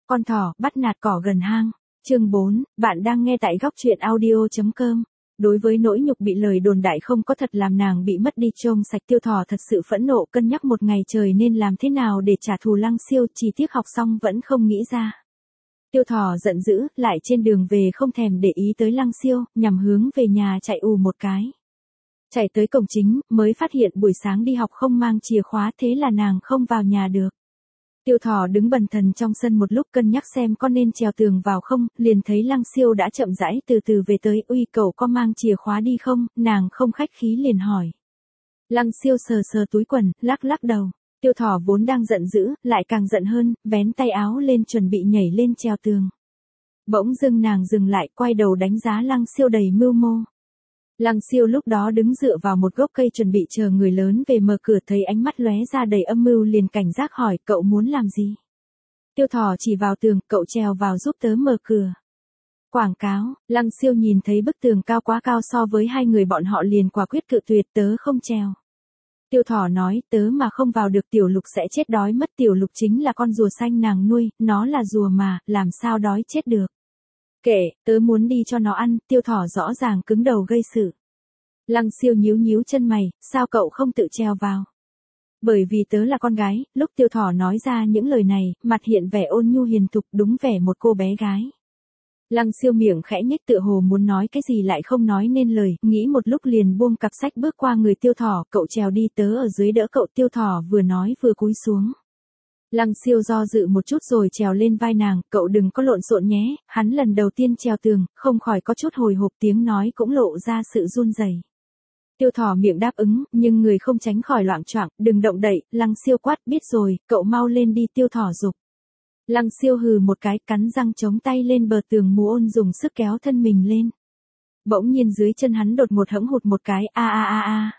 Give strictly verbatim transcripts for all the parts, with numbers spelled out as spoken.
Con thỏ bắt nạt cỏ gần hang. Chương bốn, bạn đang nghe tại góc truyện audio chấm com. Đối với nỗi nhục bị lời đồn đại không có thật làm nàng bị mất đi trông sạch, Tiêu Thỏ thật sự phẫn nộ, cân nhắc một ngày trời nên làm thế nào để trả thù Lăng Siêu, chỉ tiếc học xong vẫn không nghĩ ra. Tiêu Thỏ giận dữ, lại trên đường về không thèm để ý tới Lăng Siêu, nhằm hướng về nhà chạy ù một cái. Chạy tới cổng chính, mới phát hiện buổi sáng đi học không mang chìa khóa, thế là nàng không vào nhà được. Tiêu Thỏ đứng bần thần trong sân một lúc cân nhắc xem có nên trèo tường vào không, liền thấy Lăng Siêu đã chậm rãi từ từ về tới. Uy, cậu có mang chìa khóa đi không? Nàng không khách khí liền hỏi. Lăng Siêu sờ sờ túi quần, lắc lắc đầu. Tiêu Thỏ vốn đang giận dữ, lại càng giận hơn, vén tay áo lên chuẩn bị nhảy lên trèo tường. Bỗng dưng nàng dừng lại, quay đầu đánh giá Lăng Siêu đầy mưu mô. Lăng Siêu lúc đó đứng dựa vào một gốc cây chuẩn bị chờ người lớn về, mở cửa thấy ánh mắt lóe ra đầy âm mưu liền cảnh giác hỏi, cậu muốn làm gì? Tiêu Thỏ chỉ vào tường, cậu trèo vào giúp tớ mở cửa. Quảng cáo. Lăng Siêu nhìn thấy bức tường cao quá cao so với hai người bọn họ liền quả quyết cự tuyệt, tớ không trèo. Tiêu Thỏ nói, tớ mà không vào được Tiểu Lục sẽ chết đói mất. Tiểu Lục chính là con rùa xanh nàng nuôi, nó là rùa mà, làm sao đói chết được. Kệ, tớ muốn đi cho nó ăn. Tiêu Thỏ rõ ràng cứng đầu gây sự. Lăng Siêu nhíu nhíu chân mày, sao cậu không tự trèo vào? Bởi vì tớ là con gái. Lúc Tiêu Thỏ nói ra những lời này, mặt hiện vẻ ôn nhu hiền thục, đúng vẻ một cô bé gái. Lăng Siêu miệng khẽ nhếch tựa hồ muốn nói cái gì lại không nói nên lời, nghĩ một lúc liền buông cặp sách bước qua người Tiêu Thỏ, cậu trèo đi, tớ ở dưới đỡ cậu. Tiêu Thỏ vừa nói vừa cúi xuống. Lăng Siêu do dự một chút rồi trèo lên vai nàng, cậu đừng có lộn xộn nhé. Hắn lần đầu tiên trèo tường, không khỏi có chút hồi hộp, tiếng nói cũng lộ ra sự run rẩy. Tiêu Thỏ miệng đáp ứng, nhưng người không tránh khỏi loạng choạng, đừng động đậy. Lăng Siêu quát, biết rồi, cậu mau lên đi. Tiêu Thỏ giục. Lăng Siêu hừ một cái, cắn răng chống tay lên bờ tường, Mù Ôn dùng sức kéo thân mình lên. Bỗng nhiên dưới chân hắn đột ngột hẫng hụt một cái, a a a a.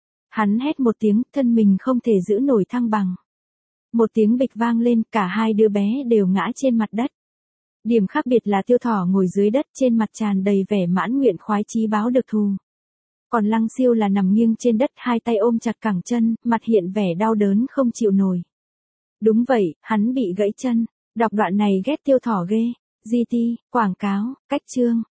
Hắn hét một tiếng, thân mình không thể giữ nổi thăng bằng. Một tiếng bịch vang lên, cả hai đứa bé đều ngã trên mặt đất. Điểm khác biệt là Tiêu Thỏ ngồi dưới đất, trên mặt tràn đầy vẻ mãn nguyện khoái chí báo được thù. Còn Lăng Siêu là nằm nghiêng trên đất, hai tay ôm chặt cẳng chân, mặt hiện vẻ đau đớn không chịu nổi. Đúng vậy, hắn bị gãy chân. Đọc đoạn này ghét Tiêu Thỏ ghê. giê tê, quảng cáo, cách chương.